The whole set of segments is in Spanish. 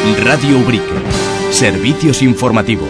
Radio Ubrique. Servicios informativos.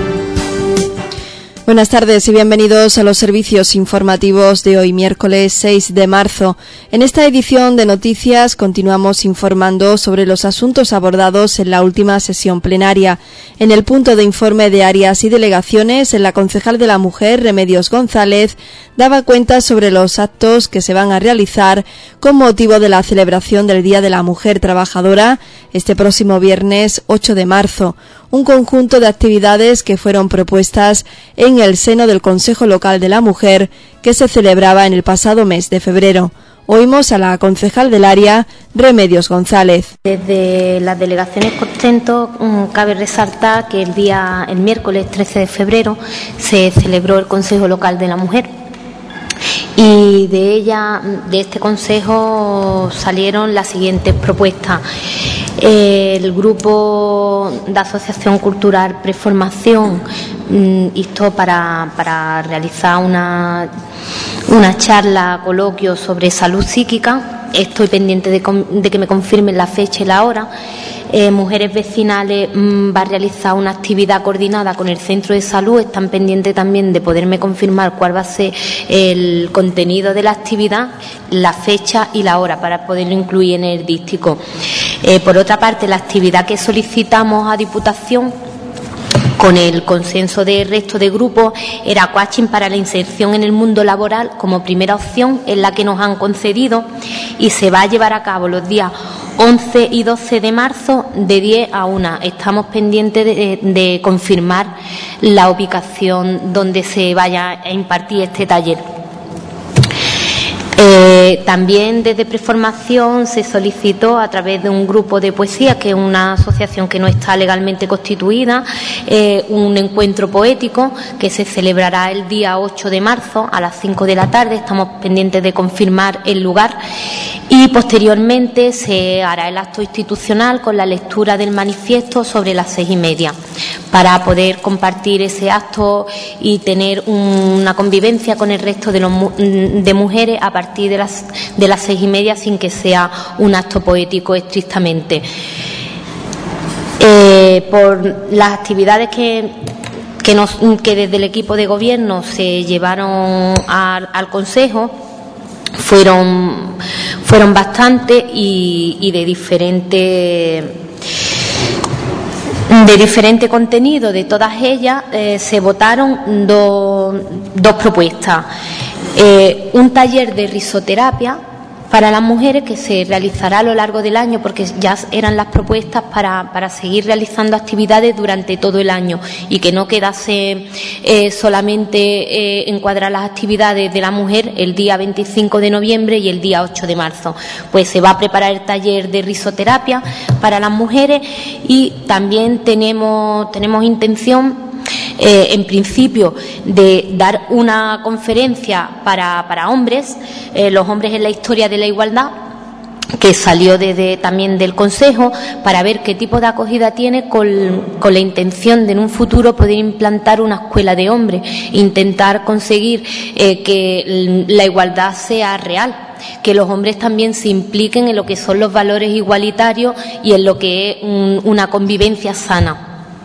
Buenas tardes y bienvenidos a los servicios informativos de hoy, miércoles 6 de marzo. En esta edición de noticias continuamos informando sobre los asuntos abordados en la última sesión plenaria. En el punto de informe de áreas y delegaciones, la concejal de la Mujer, Remedios González, daba cuenta sobre los actos que se van a realizar con motivo de la celebración del Día de la Mujer Trabajadora este próximo viernes 8 de marzo. Un conjunto de actividades que fueron propuestas en el seno del Consejo Local de la Mujer que se celebraba en el pasado mes de febrero. Oímos a la concejal del área, Remedios González. Desde las delegaciones Costento cabe resaltar que el miércoles 13 de febrero se celebró el Consejo Local de la Mujer. Y de este consejo salieron las siguientes propuestas. El grupo de Asociación Cultural Preformación instó para realizar una charla, coloquio sobre salud psíquica. Estoy pendiente de que me confirmen la fecha y la hora. Mujeres Vecinales va a realizar una actividad coordinada con el centro de salud. Están pendientes también de poderme confirmar cuál va a ser el contenido de la actividad, la fecha y la hora para poderlo incluir en el dístico. Por otra parte, la actividad que solicitamos a Diputación, con el consenso del resto de grupos, era coaching para la inserción en el mundo laboral como primera opción, en la que nos han concedido, y se va a llevar a cabo los días 11 y 12 de marzo de 10 a 1. Estamos pendientes de confirmar la ubicación donde se vaya a impartir este taller. También desde Preformación se solicitó, a través de un grupo de poesía, que es una asociación que no está legalmente constituida, un encuentro poético que se celebrará el día 8 de marzo a las 5 de la tarde. Estamos pendientes de confirmar el lugar. Y posteriormente se hará el acto institucional con la lectura del manifiesto sobre las 6:30, para poder compartir ese acto y tener una convivencia con el resto de mujeres a partir de las 6:30, sin que sea un acto poético estrictamente. Por las actividades que desde el equipo de gobierno se llevaron al Consejo, fueron bastantes y de diferente contenido. De todas ellas se votaron dos propuestas. Un taller de risoterapia para las mujeres que se realizará a lo largo del año, porque ya eran las propuestas para seguir realizando actividades durante todo el año y que no quedase solamente encuadrar las actividades de la mujer el día 25 de noviembre y el día 8 de marzo. Pues se va a preparar el taller de risoterapia para las mujeres, y también tenemos intención, en principio, de dar una conferencia para hombres, los hombres en la historia de la igualdad, que salió también del Consejo, para ver qué tipo de acogida tiene, con la intención de en un futuro poder implantar una escuela de hombres, intentar conseguir que la igualdad sea real, que los hombres también se impliquen en lo que son los valores igualitarios y en lo que es una convivencia sana.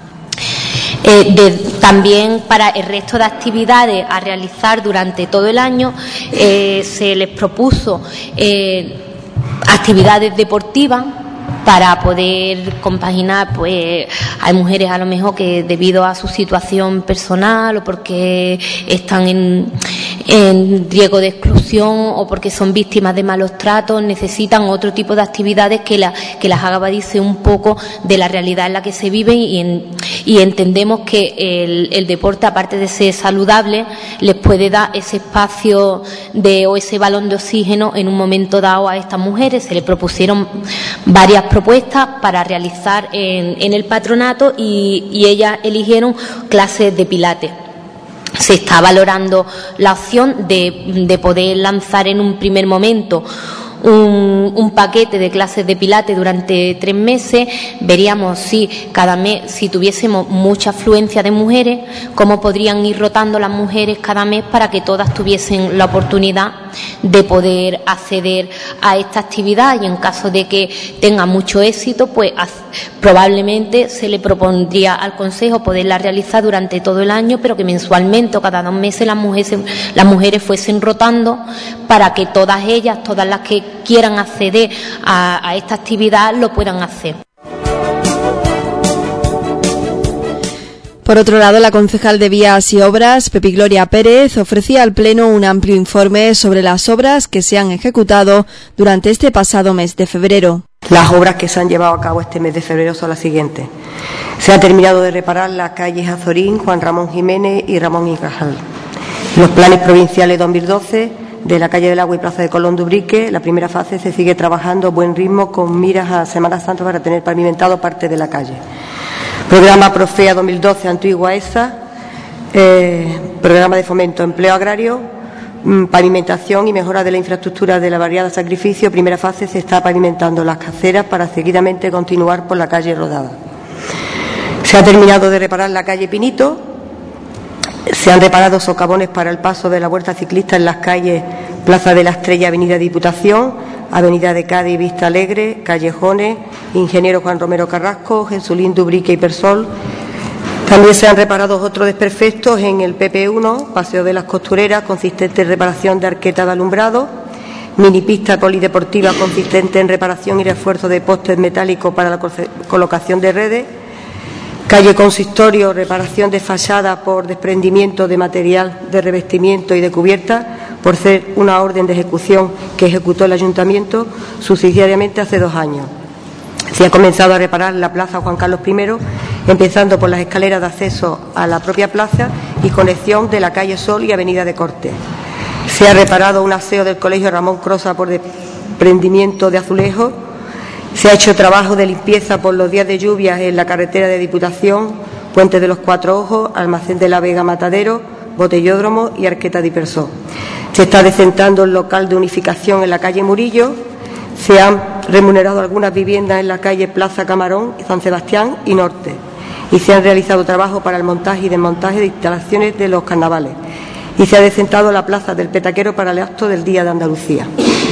También para el resto de actividades a realizar durante todo el año, se les propuso actividades deportivas para poder compaginar. Pues hay mujeres a lo mejor que, debido a su situación personal o porque están en riesgo de exclusión o porque son víctimas de malos tratos, necesitan otro tipo de actividades que las haga evadirse un poco de la realidad en la que se viven, y entendemos que el deporte, aparte de ser saludable, les puede dar ese espacio o ese balón de oxígeno en un momento dado a estas mujeres. Se les propusieron varias propuestas para realizar en el patronato, y ellas eligieron clases de pilates. Se está valorando la opción de poder lanzar en un primer momento un paquete de clases de pilates durante 3 meses, veríamos si cada mes, si tuviésemos mucha afluencia de mujeres, cómo podrían ir rotando las mujeres cada mes para que todas tuviesen la oportunidad de poder acceder a esta actividad, y en caso de que tenga mucho éxito, pues probablemente se le propondría al Consejo poderla realizar durante todo el año, pero que mensualmente o cada 2 meses las mujeres fuesen rotando para que todas ellas, todas las que quieran acceder a esta actividad, lo puedan hacer. Por otro lado, la concejal de Vías y Obras, Pepi Gloria Pérez, ofrecía al Pleno un amplio informe sobre las obras que se han ejecutado durante este pasado mes de febrero. Las obras que se han llevado a cabo este mes de febrero son las siguientes. Se ha terminado de reparar las calles Azorín, Juan Ramón Jiménez y Ramón y Cajal. Los planes provinciales 2012 de la calle del Agua y Plaza de Colón de Ubrique, la primera fase se sigue trabajando a buen ritmo con miras a Semana Santa para tener pavimentado parte de la calle. Programa Profea 2012 Antigua ESA, programa de fomento empleo agrario, pavimentación y mejora de la infraestructura de la barriada Sacrificio. Primera fase se está pavimentando las caceras para seguidamente continuar por la calle Rodada. Se ha terminado de reparar la calle Pinito. Se han reparado socavones para el paso de la huerta ciclista en las calles Plaza de la Estrella, Avenida Diputación, Avenida de Cádiz, Vista Alegre, Callejones, Ingeniero Juan Romero Carrasco, Jesulín Dubrique y Persol. También se han reparado otros desperfectos en el PP1, Paseo de las Costureras, consistente en reparación de arqueta de alumbrado, minipista polideportiva consistente en reparación y refuerzo de postes metálicos para la colocación de redes, calle Consistorio, reparación de fachada por desprendimiento de material de revestimiento y de cubierta, por ser una orden de ejecución que ejecutó el Ayuntamiento subsidiariamente hace 2 años. Se ha comenzado a reparar la plaza Juan Carlos I, empezando por las escaleras de acceso a la propia plaza y conexión de la calle Sol y Avenida de Cortes. Se ha reparado un aseo del Colegio Ramón Crosa por desprendimiento de azulejos. Se ha hecho trabajo de limpieza por los días de lluvias en la carretera de Diputación, Puente de los Cuatro Ojos, Almacén de la Vega Matadero, Botellódromo y Arqueta Dispersó. Se está decentando el local de unificación en la calle Murillo. Se han remunerado algunas viviendas en la calle Plaza Camarón, San Sebastián y Norte. Y se han realizado trabajos para el montaje y desmontaje de instalaciones de los carnavales. Y se ha decentado la plaza del Petaquero para el acto del Día de Andalucía.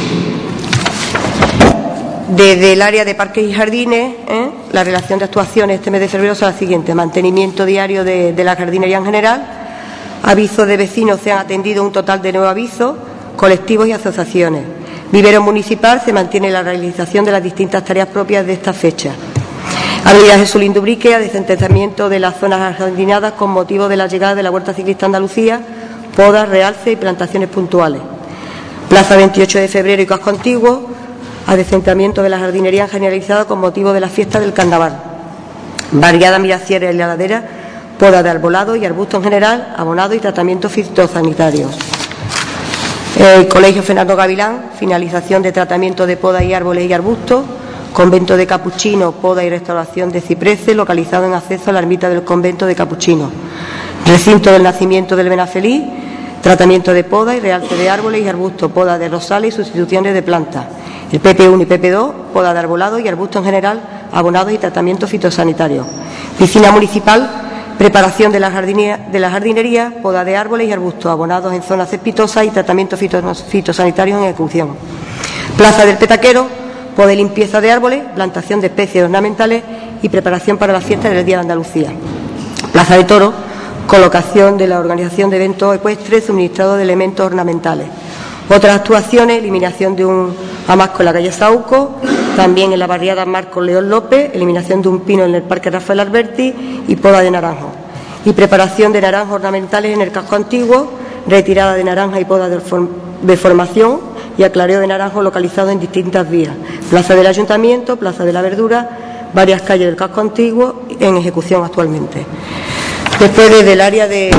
Desde el área de parques y jardines, la relación de actuaciones este mes de febrero son las siguientes: mantenimiento diario de la jardinería en general, avisos de vecinos, se han atendido un total de 9 avisos, colectivos y asociaciones. Vivero municipal, se mantiene la realización de las distintas tareas propias de esta fecha. Avenida Jesulín Dubrique, desentezamiento de las zonas ajardinadas con motivo de la llegada de la Huerta Ciclista Andalucía, podas, realce y plantaciones puntuales. Plaza 28 de febrero y Casco Antiguo, adecentamiento de la jardinería generalizada con motivo de la fiesta del Carnaval. Barriada Mirasierra y la Ladera, poda de arbolado y arbusto en general, abonado y tratamientos fitosanitarios. El Colegio Fernando Gavilán, finalización de tratamiento de poda y árboles y arbustos. Convento de Capuchino, poda y restauración de cipreses, localizado en acceso a la ermita del convento de Capuchino. Recinto del Nacimiento del Benafeliz, tratamiento de poda y realce de árboles y arbustos, poda de rosales y sustituciones de plantas. El PP1 y PP2, poda de arbolado y arbusto en general, abonados y tratamientos fitosanitarios. Piscina municipal, preparación de la jardinería, poda de árboles y arbustos, abonados en zonas cespitosas y tratamientos fitosanitarios en ejecución. Plaza del Petaquero, poda y limpieza de árboles, plantación de especies ornamentales y preparación para la fiesta del Día de Andalucía. Plaza de Toros, colocación de la organización de eventos ecuestres, suministrado de elementos ornamentales. Otras actuaciones, eliminación de un amasco en la calle Sauco, también en la barriada Marcos León López, eliminación de un pino en el Parque Rafael Alberti y poda de naranjos. Y preparación de naranjos ornamentales en el casco antiguo, retirada de naranja y poda de formación y aclareo de naranjos localizado en distintas vías. Plaza del Ayuntamiento, Plaza de la Verdura, varias calles del casco antiguo en ejecución actualmente. Después, desde el área de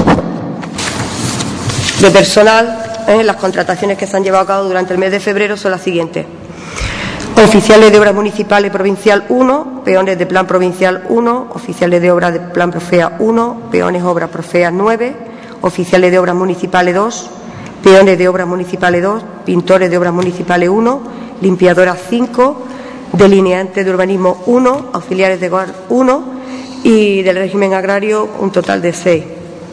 personal, las contrataciones que se han llevado a cabo durante el mes de febrero son las siguientes: oficiales de obras municipales provincial 1, peones de plan provincial 1, oficiales de obras de plan Profea 1, peones obras Profea 9, oficiales de obras municipales 2, peones de obras municipales 2, pintores de obras municipales 1, limpiadoras 5, delineantes de urbanismo 1, auxiliares de hogar 1 y del régimen agrario un total de 6.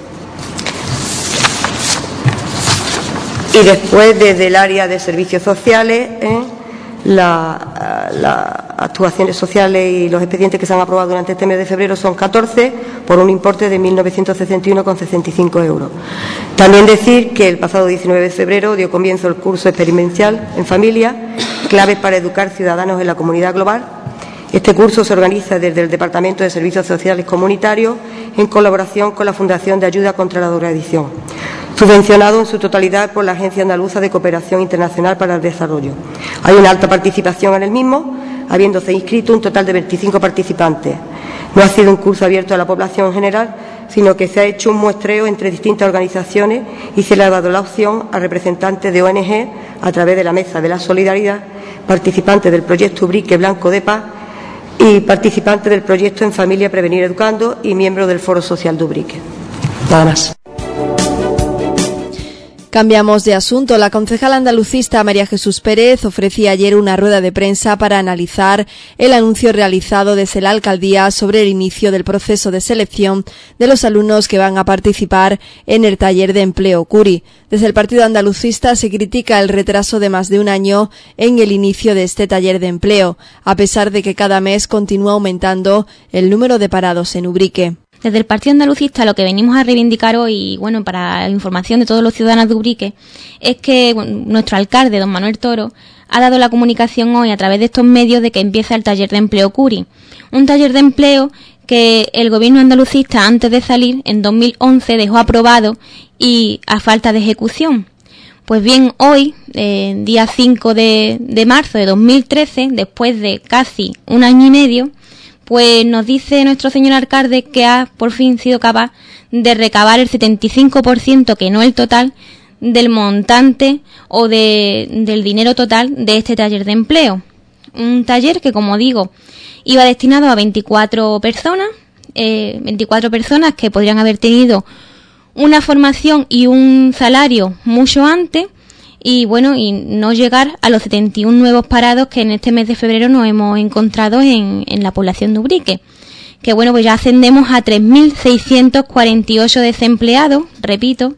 Y después, desde el área de servicios sociales, las actuaciones sociales y los expedientes que se han aprobado durante este mes de febrero son 14 por un importe de 1.961,65 euros. También decir que el pasado 19 de febrero dio comienzo el curso experimental en familia, claves para educar ciudadanos en la comunidad global. Este curso se organiza desde el Departamento de Servicios Sociales Comunitarios en colaboración con la Fundación de Ayuda contra la Drogadicción, subvencionado en su totalidad por la Agencia Andaluza de Cooperación Internacional para el Desarrollo. Hay una alta participación en el mismo, habiéndose inscrito un total de 25 participantes. No ha sido un curso abierto a la población en general, sino que se ha hecho un muestreo entre distintas organizaciones y se le ha dado la opción a representantes de ONG a través de la Mesa de la Solidaridad, participantes del proyecto Ubrique Blanco de Paz y participantes del proyecto En Familia Prevenir Educando y miembros del Foro Social de Ubrique. Nada más. Cambiamos de asunto. La concejala andalucista María Jesús Pérez ofrecía ayer una rueda de prensa para analizar el anuncio realizado desde la alcaldía sobre el inicio del proceso de selección de los alumnos que van a participar en el taller de empleo CURI. Desde el partido andalucista se critica el retraso de más de un año en el inicio de este taller de empleo, a pesar de que cada mes continúa aumentando el número de parados en Ubrique. Desde el Partido Andalucista lo que venimos a reivindicar hoy, y bueno, para información de todos los ciudadanos de Ubrique, es que nuestro alcalde, don Manuel Toro, ha dado la comunicación hoy a través de estos medios de que empieza el taller de empleo CURI. Un taller de empleo que el gobierno andalucista, antes de salir, en 2011, dejó aprobado y a falta de ejecución. Pues bien, hoy, día 5 de marzo de 2013, después de casi un año y medio, pues nos dice nuestro señor alcalde que ha por fin sido capaz de recabar el 75%, que no el total, del montante o del dinero total de este taller de empleo. Un taller que, como digo, iba destinado a 24 personas que podrían haber tenido una formación y un salario mucho antes, y bueno, y no llegar a los 71 nuevos parados que en este mes de febrero nos hemos encontrado en la población de Ubrique. Que bueno, pues ya ascendemos a 3.648 desempleados, repito,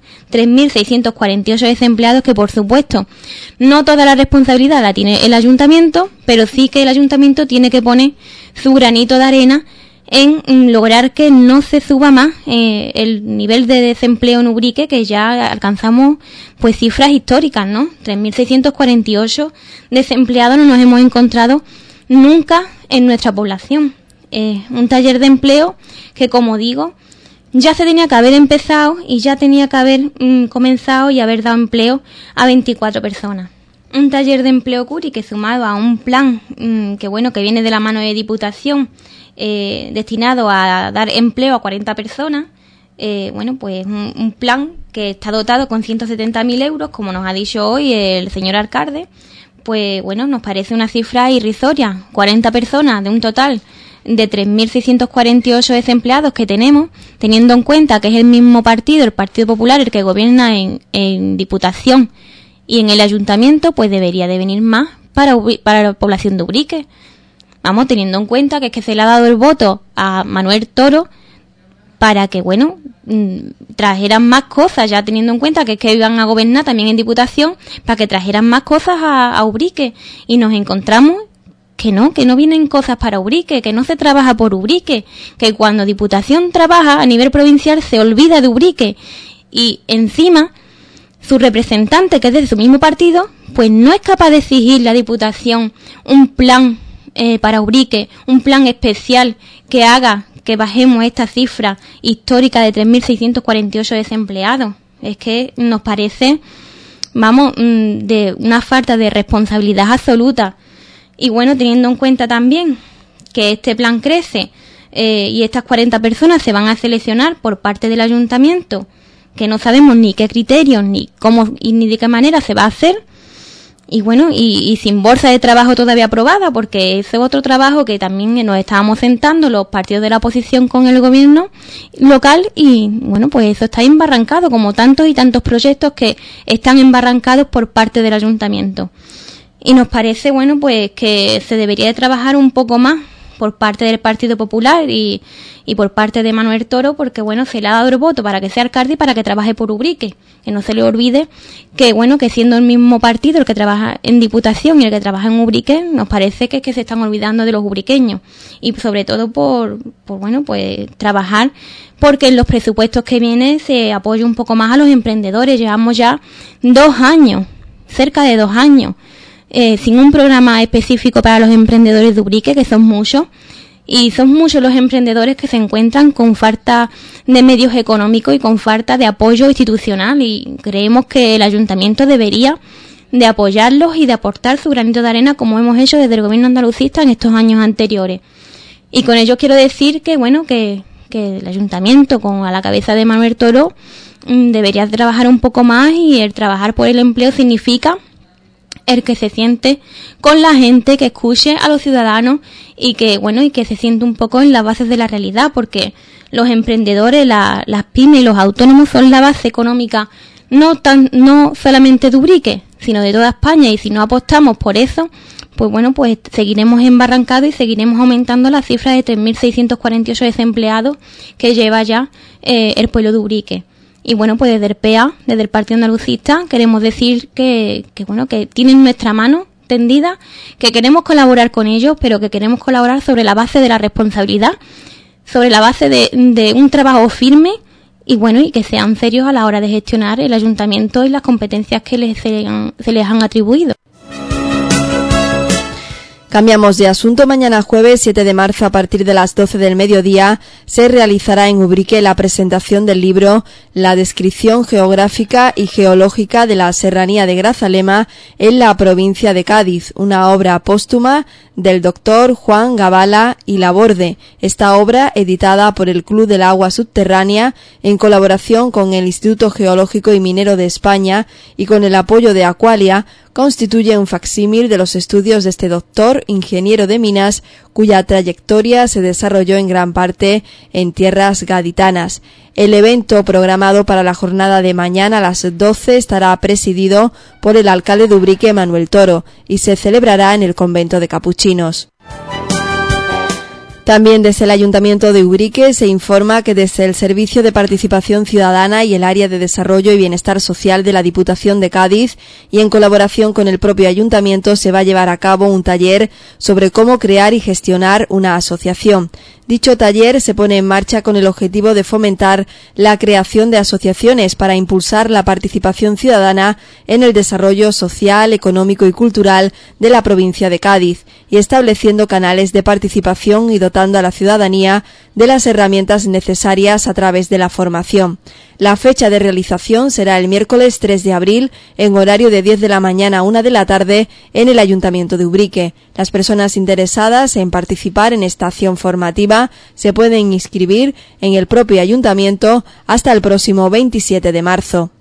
3.648 desempleados, que por supuesto no toda la responsabilidad la tiene el ayuntamiento, pero sí que el ayuntamiento tiene que poner su granito de arena en lograr que no se suba más el nivel de desempleo en Ubrique, que ya alcanzamos pues cifras históricas, ¿no? 3.648 desempleados no nos hemos encontrado nunca en nuestra población. Un taller de empleo que, como digo, ya se tenía que haber empezado y ya tenía que haber comenzado y haber dado empleo a 24 personas. Un taller de empleo CURI que, sumado a un plan que viene de la mano de Diputación, destinado a dar empleo a 40 personas, pues un plan que está dotado con 170.000 euros, como nos ha dicho hoy el señor alcalde, pues bueno, nos parece una cifra irrisoria. 40 personas de un total de 3.648 desempleados que tenemos, teniendo en cuenta que es el mismo partido, el Partido Popular, el que gobierna en Diputación y en el Ayuntamiento, pues debería de venir más para la población de Ubrique. Vamos, teniendo en cuenta que es que se le ha dado el voto a Manuel Toro para que, trajeran más cosas, ya teniendo en cuenta que es que iban a gobernar también en Diputación, para que trajeran más cosas a Ubrique. Y nos encontramos que no vienen cosas para Ubrique, que no se trabaja por Ubrique, que cuando Diputación trabaja a nivel provincial se olvida de Ubrique. Y encima, su representante, que es de su mismo partido, pues no es capaz de exigirle a Diputación un plan para Ubrique, un plan especial que haga que bajemos esta cifra histórica de 3.648 desempleados. Es que nos parece, de una falta de responsabilidad absoluta. Y bueno, teniendo en cuenta también que este plan crece y estas 40 personas se van a seleccionar por parte del ayuntamiento, que no sabemos ni qué criterios, ni cómo y ni de qué manera se va a hacer. Y bueno, y sin bolsa de trabajo todavía aprobada, porque ese es otro trabajo que también nos estábamos sentando los partidos de la oposición con el gobierno local, y bueno, pues eso está embarrancado, como tantos y tantos proyectos que están embarrancados por parte del ayuntamiento. Y nos parece, bueno, pues que se debería de trabajar un poco más por parte del Partido Popular y por parte de Manuel Toro, porque bueno, se le ha dado el voto para que sea alcalde y para que trabaje por Ubrique. Que no se le olvide que bueno, que siendo el mismo partido el que trabaja en Diputación y el que trabaja en Ubrique, nos parece que se están olvidando de los ubriqueños. Y sobre todo por bueno, pues trabajar porque en los presupuestos que vienen se apoya un poco más a los emprendedores. Llevamos ya 2 años, cerca de 2 años, sin un programa específico para los emprendedores de Ubrique, que son muchos. Y son muchos los emprendedores que se encuentran con falta de medios económicos y con falta de apoyo institucional, y creemos que el ayuntamiento debería de apoyarlos y de aportar su granito de arena, como hemos hecho desde el gobierno andalucista en estos años anteriores. Y con ello quiero decir que bueno, que el ayuntamiento, con a la cabeza de Manuel Toro, debería trabajar un poco más, y el trabajar por el empleo significa el que se siente con la gente, que escuche a los ciudadanos y que bueno, y que se siente un poco en las bases de la realidad, porque los emprendedores, las pymes y los autónomos son la base económica no solamente de Ubrique, sino de toda España. Y si no apostamos por eso, pues bueno, pues seguiremos embarrancados y seguiremos aumentando la cifra de 3.648 desempleados que lleva ya el pueblo de Ubrique. Y bueno, pues desde el PA, desde el Partido Andalucista, queremos decir que bueno, que tienen nuestra mano tendida, que queremos colaborar con ellos, pero que queremos colaborar sobre la base de la responsabilidad, sobre la base de un trabajo firme, y bueno, y que sean serios a la hora de gestionar el ayuntamiento y las competencias que se les han atribuido. Cambiamos de asunto. Mañana jueves 7 de marzo a partir de las 12 del mediodía se realizará en Ubrique la presentación del libro La descripción geográfica y geológica de la serranía de Grazalema en la provincia de Cádiz, una obra póstuma del doctor Juan Gabala y Laborde. Esta obra, editada por el Club del Agua Subterránea en colaboración con el Instituto Geológico y Minero de España y con el apoyo de Aqualia, constituye un facsímil de los estudios de este doctor, ingeniero de minas, cuya trayectoria se desarrolló en gran parte en tierras gaditanas. El evento, programado para la jornada de mañana a las 12, estará presidido por el alcalde de Ubrique, Manuel Toro, y se celebrará en el convento de Capuchinos. También desde el Ayuntamiento de Ubrique se informa que desde el Servicio de Participación Ciudadana y el Área de Desarrollo y Bienestar Social de la Diputación de Cádiz, y en colaboración con el propio Ayuntamiento, se va a llevar a cabo un taller sobre cómo crear y gestionar una asociación. Dicho taller se pone en marcha con el objetivo de fomentar la creación de asociaciones para impulsar la participación ciudadana en el desarrollo social, económico y cultural de la provincia de Cádiz, y estableciendo canales de participación y dotando a la ciudadanía de las herramientas necesarias a través de la formación. La fecha de realización será el miércoles 3 de abril en horario de 10 de la mañana a 1 de la tarde en el Ayuntamiento de Ubrique. Las personas interesadas en participar en esta acción formativa se pueden inscribir en el propio Ayuntamiento hasta el próximo 27 de marzo.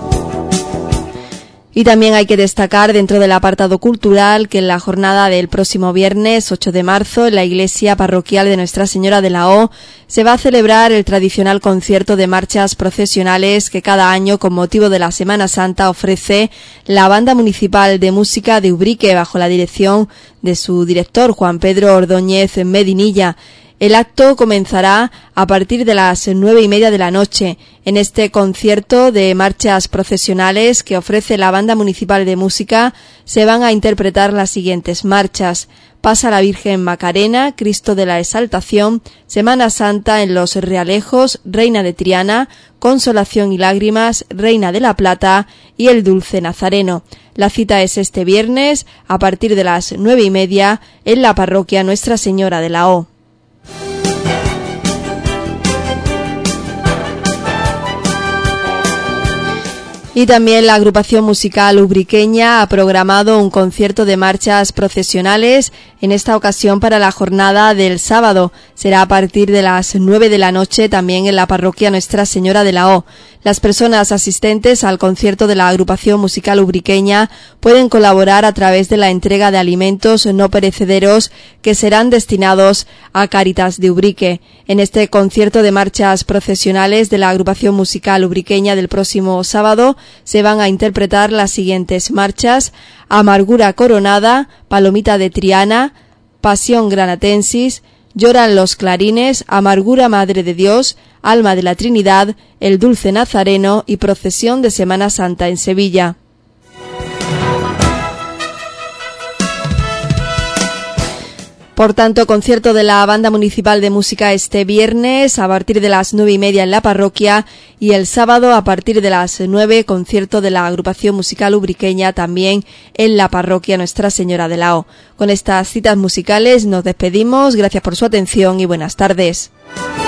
Y también hay que destacar dentro del apartado cultural que en la jornada del próximo viernes 8 de marzo en la iglesia parroquial de Nuestra Señora de la O se va a celebrar el tradicional concierto de marchas procesionales que cada año con motivo de la Semana Santa ofrece la Banda Municipal de Música de Ubrique bajo la dirección de su director Juan Pedro Ordóñez Medinilla. El acto comenzará a partir de las 9:30 de la noche. En este concierto de marchas procesionales que ofrece la Banda Municipal de Música se van a interpretar las siguientes marchas: Pasa la Virgen Macarena, Cristo de la Exaltación, Semana Santa en los Realejos, Reina de Triana, Consolación y Lágrimas, Reina de la Plata y el Dulce Nazareno. La cita es este viernes a partir de las 9:30 en la parroquia Nuestra Señora de la O. Y también la agrupación musical ubriqueña ha programado un concierto de marchas procesionales, en esta ocasión para la jornada del sábado. Será a partir de las 9 de la noche también en la parroquia Nuestra Señora de la O. Las personas asistentes al concierto de la agrupación musical ubriqueña pueden colaborar a través de la entrega de alimentos no perecederos que serán destinados a Cáritas de Ubrique. En este concierto de marchas procesionales de la agrupación musical ubriqueña del próximo sábado se van a interpretar las siguientes marchas: Amargura Coronada, Palomita de Triana, Pasión Granatensis, Lloran los Clarines, Amargura Madre de Dios, Alma de la Trinidad, El Dulce Nazareno y Procesión de Semana Santa en Sevilla. Por tanto, concierto de la Banda Municipal de Música este viernes a partir de las 9:30 en la parroquia, y el sábado a partir de las 9, concierto de la agrupación musical ubriqueña también en la parroquia Nuestra Señora de la O. Con estas citas musicales nos despedimos, gracias por su atención y buenas tardes.